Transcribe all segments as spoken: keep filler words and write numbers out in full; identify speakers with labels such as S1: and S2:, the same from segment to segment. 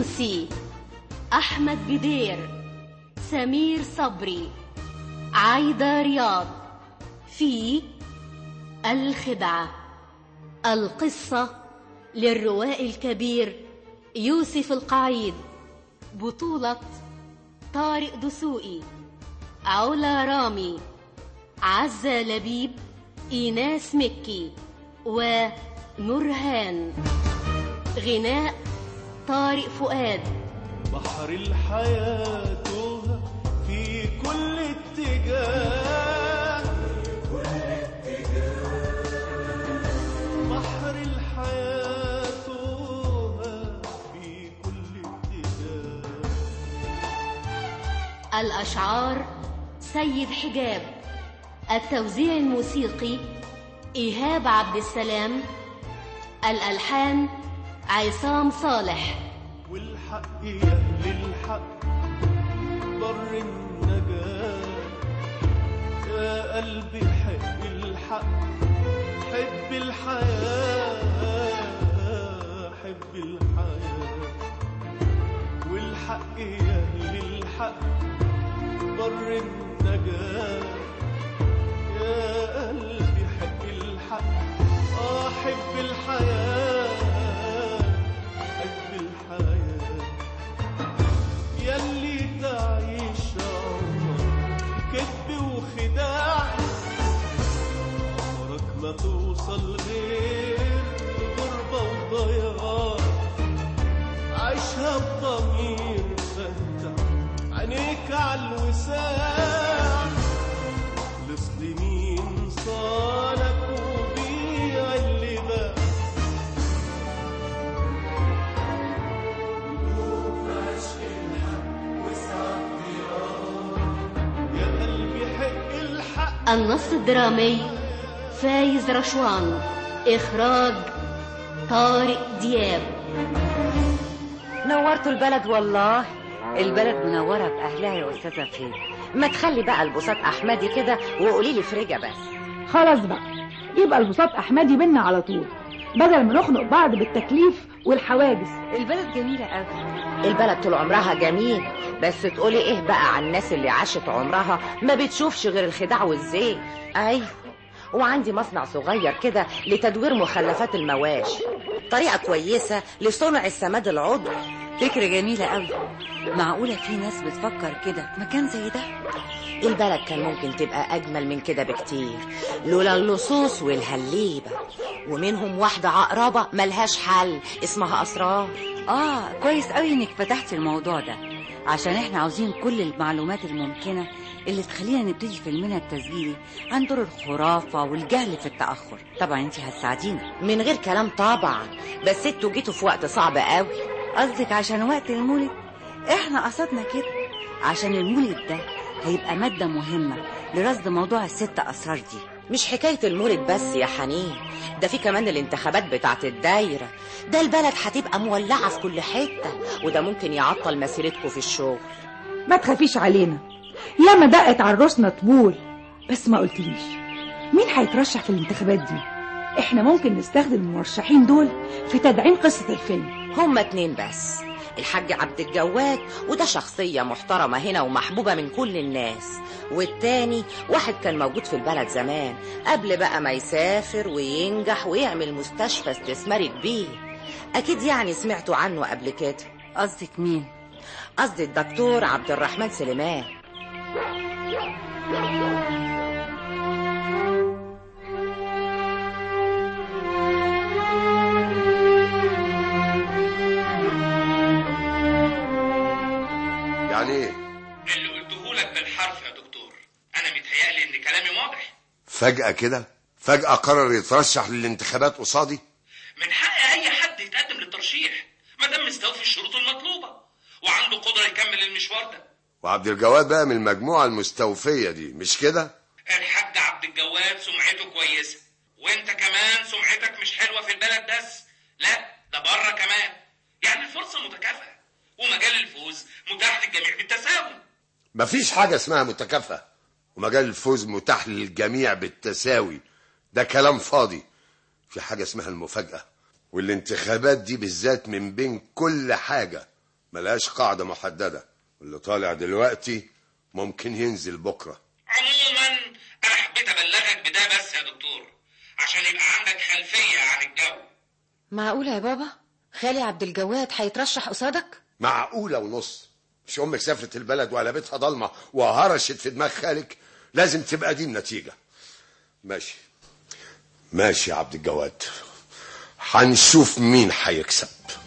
S1: النوسي، أحمد بدير، سمير صبري، عايدة رياض. في الخدعة، القصة للروائي الكبير يوسف القعيد، بطولة طارق دسوقي، علا رامي، عزة لبيب، إيناس مكي ونورهان. غناء طارق فؤاد.
S2: بحر الحياة في كل اتجاه، كل اتجاه. بحر الحياة في كل اتجاه.
S1: الأشعار سيد حجاب. التوزيع الموسيقي إيهاب عبد السلام. الألحان عصام صالح.
S2: والحق يا أهل الحق بر النجاة، يا قلبي حب الحق، حب الحياة، حب الحياة. والحق يا أهل الحق بر النجاة، يا قلبي حب الحق، آه حب الحياة، حب الحياة. ياللي تعيش عمرك كذب وخداع، عمرك ما توصل غير غربة وضياع. عيشها بضمير فتح عينيك عالوساع، خلص لمين صالك وبيع اللي باع.
S1: النص الدرامي فايز رشوان. إخراج طارق دياب.
S3: نورتوا البلد والله. البلد منورة بأهلها يا أستاذة فين. ما تخلي بقى البساط أحمدي كده وقولي لي فرجة بس.
S4: خلاص بقى، يبقى البساط أحمدي بينا على طول، بدل ما نخنق بعض بالتكليف والحواجز.
S3: البلد جميلة قوي. البلد طول عمرها جميل، بس تقولي ايه بقى عن الناس اللي عاشت عمرها ما بتشوفش غير الخداع والزيت. ايوه، وعندي مصنع صغير كده لتدوير مخلفات المواشي، طريقة كويسة لصنع السماد العضوي. فكرة جميلة قوي. معقولة في ناس بتفكر كده مكان زي ده؟ البلد كان ممكن تبقى أجمل من كده بكتير لولا اللصوص والهليبة، ومنهم واحدة عقربة ملهاش حل اسمها أسرار. آه كويس قوي إنك فتحت الموضوع ده، عشان إحنا عاوزين كل المعلومات الممكنة اللي تخلينا نبتدي فيلمنا التسجيلي عن دور الخرافة والجهل في التأخر. طبعا انت هتساعدينا. من غير كلام طبعا، بس انتوا جيتوا في وقت صعب قوي. قصدك عشان وقت المولد؟ احنا قصدنا كده عشان المولد ده هيبقى مادة مهمة لرصد موضوع الست أسرار دي. مش حكاية المولد بس يا حنين، ده في كمان الانتخابات بتاعت الدايرة. ده البلد هتبقى مولعة في كل حتة، وده ممكن يعطل مسيرتكم في الشغل.
S4: ما تخافيش علينا، ياما دقت على الرسنة طبول. بس ما قلتليش مين هيترشح في الانتخابات دي؟ احنا ممكن نستخدم المرشحين دول في تدعيم قصة الفيلم.
S3: هما اتنين بس، الحاج عبد الجواد وده شخصية محترمة هنا ومحبوبة من كل الناس، والتاني واحد كان موجود في البلد زمان قبل بقى ما يسافر وينجح ويعمل مستشفى استثماري كبير. اكيد يعني سمعتوا عنه قبل كده. قصدك مين؟ قصدي الدكتور عبد الرحمن سليمان.
S5: يعني ايه
S6: اللي قلته لك بالحرف يا دكتور؟ انا متهيألي ان كلامي واضح.
S5: فجأة كده فجأة قرر يترشح للانتخابات قصادي؟
S6: من حق اي حد يتقدم للترشيح ما دام مستوفي الشروط المطلوبة وعنده قدرة يكمل المشوار ده.
S5: وعبد الجواد بقى من المجموعة المستوفية دي، مش كده؟
S6: الحاج عبد الجواد سمعته كويسة، وانت كمان سمعتك مش حلوة في البلد بس، لا ده بره كمان. يعني الفرصة متكافئة ومجال الفوز متاح للجميع بالتساوي.
S5: مفيش حاجة اسمها متكافئة ومجال الفوز متاح للجميع بالتساوي، ده كلام فاضي. في حاجة اسمها المفاجأة، والانتخابات دي بالذات من بين كل حاجة ملهاش قاعدة محددة، اللي طالع دلوقتي ممكن ينزل بكرة.
S6: عموما انا حبيت ابلغك بده بس يا دكتور عشان يبقى عندك خلفية عن الجو.
S7: معقولة يا بابا خالي عبد الجواد هيترشح قصادك؟
S5: معقولة ونص. مش امك سافرت البلد وقلبتها ضلمة وهرشت في دماغ خالك؟ لازم تبقى دي النتيجة. ماشي ماشي يا عبد الجواد، هنشوف مين هيكسب.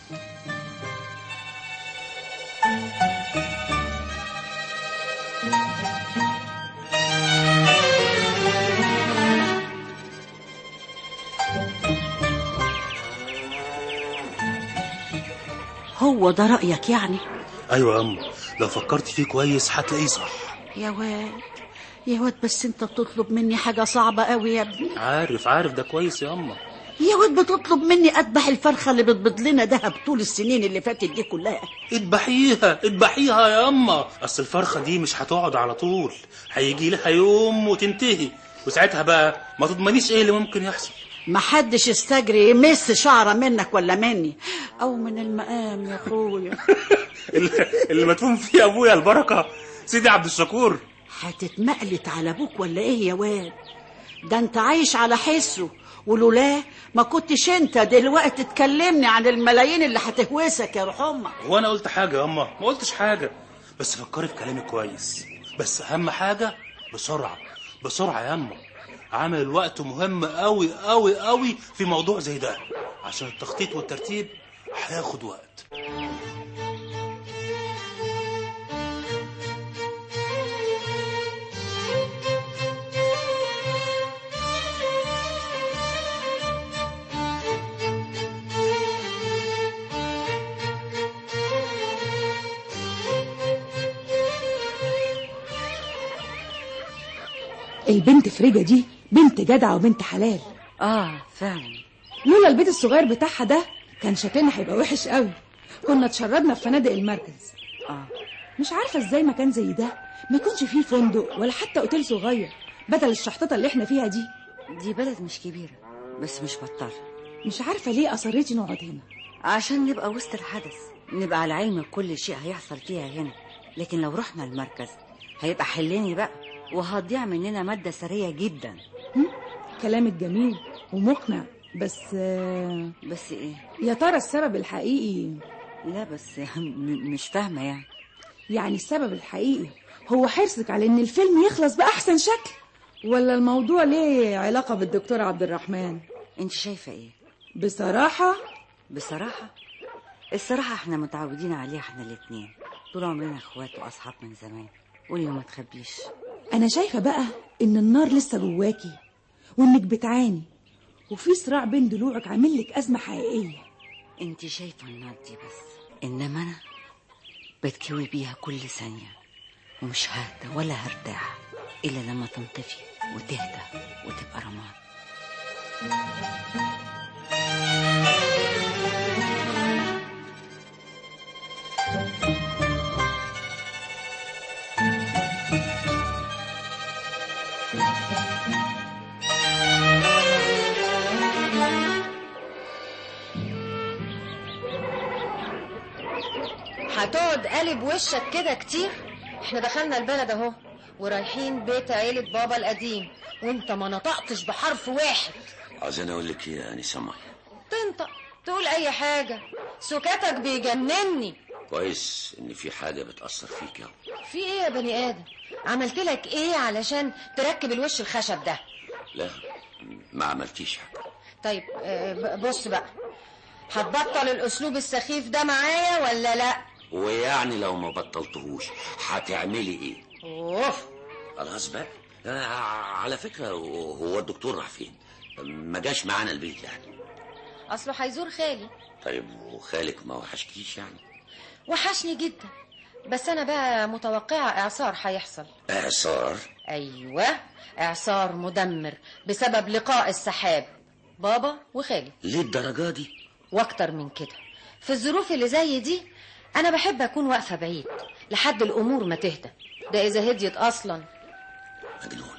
S8: هو ده رأيك يعني؟
S9: ايوه يا أم، لو فكرت فيه كويس هتلاقيه صح.
S8: يا واد يا واد بس انت بتطلب مني حاجة صعبة قوي يا ابني.
S9: عارف عارف ده كويس يا أم.
S8: يا واد بتطلب مني اذبح الفرخة اللي بتبيض لنا دهب طول السنين اللي فاتت دي كلها.
S9: اذبحيها اذبحيها يا أم، اصل الفرخة دي مش هتقعد على طول، هيجي لها يوم وتنتهي، وساعتها بقى ما تضمنيش ايه اللي ممكن يحصل.
S8: محدش يستجري يمس شعرة منك ولا مني او من المقام يا اخويا.
S9: اللي مدفون فيه ابويا البركة سيدي عبد الشكور.
S8: هتتمقلت على ابوك ولا ايه يا واد؟ ده انت عايش على حسه، ولولاه ما كنتش انت دلوقتي تكلمني عن الملايين اللي هتهوسك يا روح امك.
S9: هو انا قلت حاجة يا أما؟ ما قلتش حاجة، بس فكري في كلامي كويس. بس اهم حاجة بسرعة بسرعة يا أما، عامل الوقت مهم قوي قوي قوي في موضوع زي ده، عشان التخطيط والترتيب هياخد وقت.
S4: البنت فريجة دي بنت جدعة وبنت حلال.
S7: اه فعلا،
S4: لولا البيت الصغير بتاعها ده كان شكلنا هيبقى وحش قوي، كنا اتشردنا في فنادق المركز.
S7: اه
S4: مش عارفة ازاي مكان زي ده ما يكونش فيه فندق ولا حتى اوتيل صغير بدل الشحططة اللي احنا فيها دي.
S7: دي بلد مش كبيرة بس مش بطالة.
S4: مش عارفة ليه اصريتي نقعد هنا؟
S7: عشان نبقى وسط الحدث، نبقى على علم بكل شيء هيحصل فيها هنا. لكن لو رحنا المركز هيبقى حليني بقى، وهتضيع مننا مادة ثرية جدا.
S4: كلامك جميل ومقنع، بس
S7: بس ايه
S4: يا ترى السبب الحقيقي؟
S7: لا بس مش فاهمة يعني.
S4: يعني السبب الحقيقي هو حرصك على ان الفيلم يخلص بأحسن شكل، ولا الموضوع ليه علاقة بالدكتور عبد الرحمن؟
S7: انت شايفة ايه؟
S4: بصراحة
S7: بصراحة الصراحة احنا متعودين عليه احنا الاتنين، طول عمرنا اخوات واصحاب من زمان. قولي ما تخبيش.
S4: انا شايفة بقى ان النار لسه جواكي، وانك بتعاني، وفي صراع بين ضلوعك عامل لك ازمة حقيقية.
S7: انت شايفة النار دي بس، انما انا بتكوي بيها كل ثانية، ومش ههدى ولا هرتاح الا لما تنطفي وتهدى وتبقى رماد.
S10: هتقعد قلب وشك كده كتير؟ احنا دخلنا البلد اهو ورايحين بيت عيلة بابا القديم، وانت ما نطقتش بحرف واحد.
S11: عايزين اقول لك ايه يا انسه مي؟
S10: تنطق تقول اي حاجة، سكاتك بيجنني.
S11: كويس ان في حاجه بتاثر فيك يا
S10: في ايه يا بني ادم؟ عملت لك ايه علشان تركب الوش الخشب ده؟
S11: لا ما عملتيش حاجه.
S10: طيب بص بقى، هتبطل الاسلوب السخيف ده معايا ولا لا؟
S11: ويعني لو ما بطلتهوش هتعملي ايه؟
S10: اوف
S11: خلاص بقى. آه على فكره هو الدكتور راح فين؟ ما جاش معانا البيت يعني؟
S10: اصله هيزور خالي.
S11: طيب وخالك ما وحشكيش يعني؟
S10: وحشني جدا، بس انا بقى متوقعه اعصار هيحصل.
S11: اعصار؟
S10: ايوه اعصار مدمر بسبب لقاء السحاب بابا وخالي.
S11: ليه الدرجه دي؟
S10: واكتر من كده. في الظروف اللي زي دي انا بحب اكون واقفه بعيد لحد الامور ما تهدى، ده اذا هديت اصلا.
S11: مجنونه.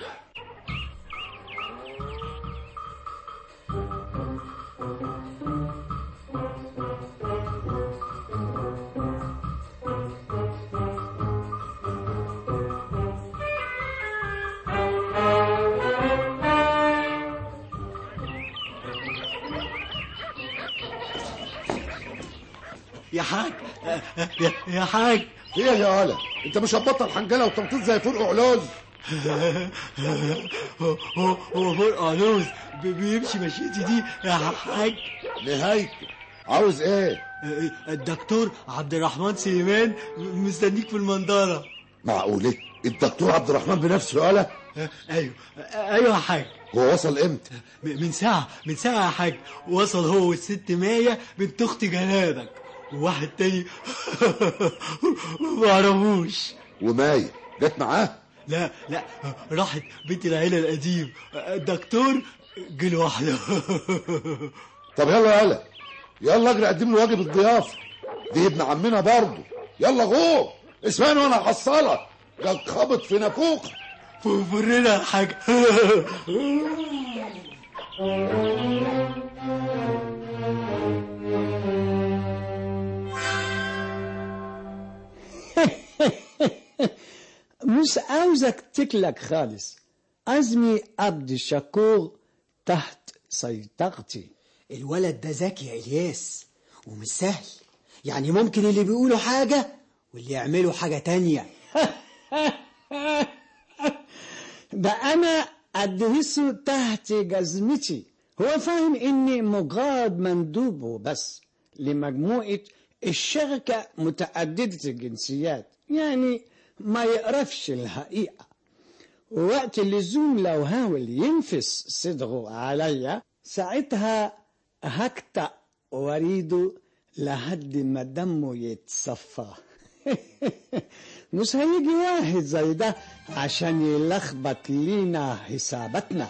S12: يا حاج يا, يا حاج.
S13: ايه يا ولا انت مش هتبطل حنجله وتنطيط زي فرق علوز؟
S12: هو هو فرق علوز بيمشي مشيتي دي يا حاج.
S13: نهايته عاوز ايه؟
S12: الدكتور عبد الرحمن سليمان مستنيك في المنظره.
S13: معقوله الدكتور عبد الرحمن بنفسه يا ولا؟
S12: ايوه ايوه يا حاج.
S13: هو وصل امتى؟
S12: من ساعه من ساعه يا حاج. وصل هو والست مايه بنت اخت جنابك وواحد تاني ما اعرفوش.
S13: ومايه جت معاه؟
S12: لا لا راحت بنت العيله القديم. الدكتور جه لوحده.
S13: طب يلا يلا يلا اجري قدم له واجب الضيافه. دي ابن عمنا برضه. يلا غور اسمعني وانا هحصلك. جاك خبط في نافوخ.
S12: فرنا يا حاج.
S14: مش عاوزك تكلك خالص. عزمي عبد الشكور تحت سيطرتي.
S12: الولد ده ذكي يا الياس ومش سهل. يعني ممكن اللي بيقولوا حاجة واللي يعملوا حاجة تانية.
S14: ده أنا أدرسه تحت جزمتي. هو فاهم إني مجرد مندوبه بس لمجموعة الشركة متعددة الجنسيات، يعني ما يعرفش الحقيقة. ووقت اللزوم لو حاول ينفس صدره عليا ساعتها هكتأ وريده لحد ما دمه يتصفى. مش هيجي واحد زي ده عشان يلخبط لينا حساباتنا.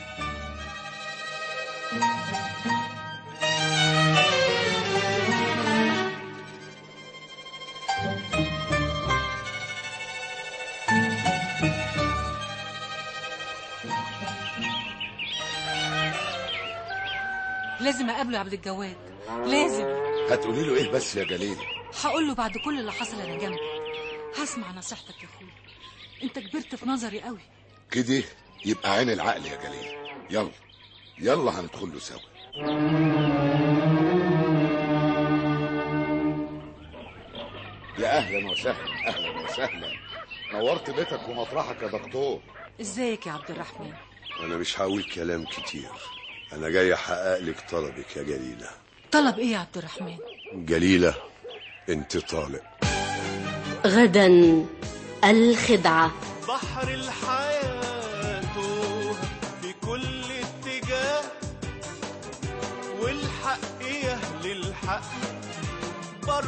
S15: لازم اقابله يا عبد الجواد، لازم.
S13: هتقولي له ايه بس يا جليل؟
S15: هقول له بعد كل اللي حصل انا جنبك. هسمع نصيحتك يا اخويا، انت كبرت في نظري قوي
S13: كده. يبقى عين العقل يا جليل. يلا يلا هندخل له سوا. يا اهلا وسهلا اهلا وسهلا. نورت بيتك ومطرحك يا دكتور.
S15: ازيك يا عبد الرحمن؟
S5: انا مش هقول كلام كتير، انا جاي احقق لك طلبك يا جليله.
S15: طلب ايه يا عبد الرحمن؟
S5: جليله انت طالق.
S1: غدا الخدعه.
S2: بحر الحياه في كل اتجاه، والحق يهل الحق بر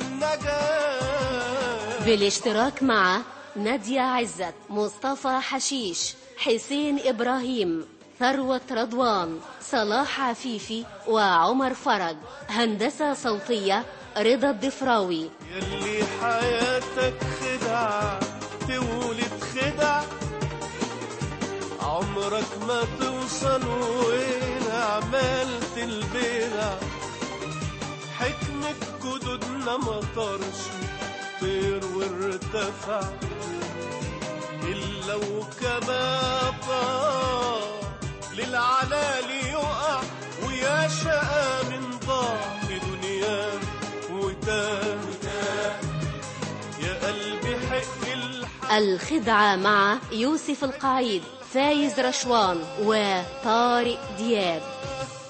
S2: النجاه.
S1: بالاشتراك مع نادية عزت، مصطفى حشيش، حسين إبراهيم، ثروة رضوان، صلاح عفيفي، وعمر فرج. هندسة صوتية رضا الضفراوي.
S2: يلي حياتك خدعة تولد خدع، عمرك ما توصل وين عملت البدع. حكمة جدودنا ما طارش طير وارتفع، إلا وكما طار للعلالي يقع. ويا شقى من ضاع في دنياه وتاه يا قلبي حق الحق.
S1: الخدعة مع يوسف القعيد، فايز رشوان، وطارق دياب.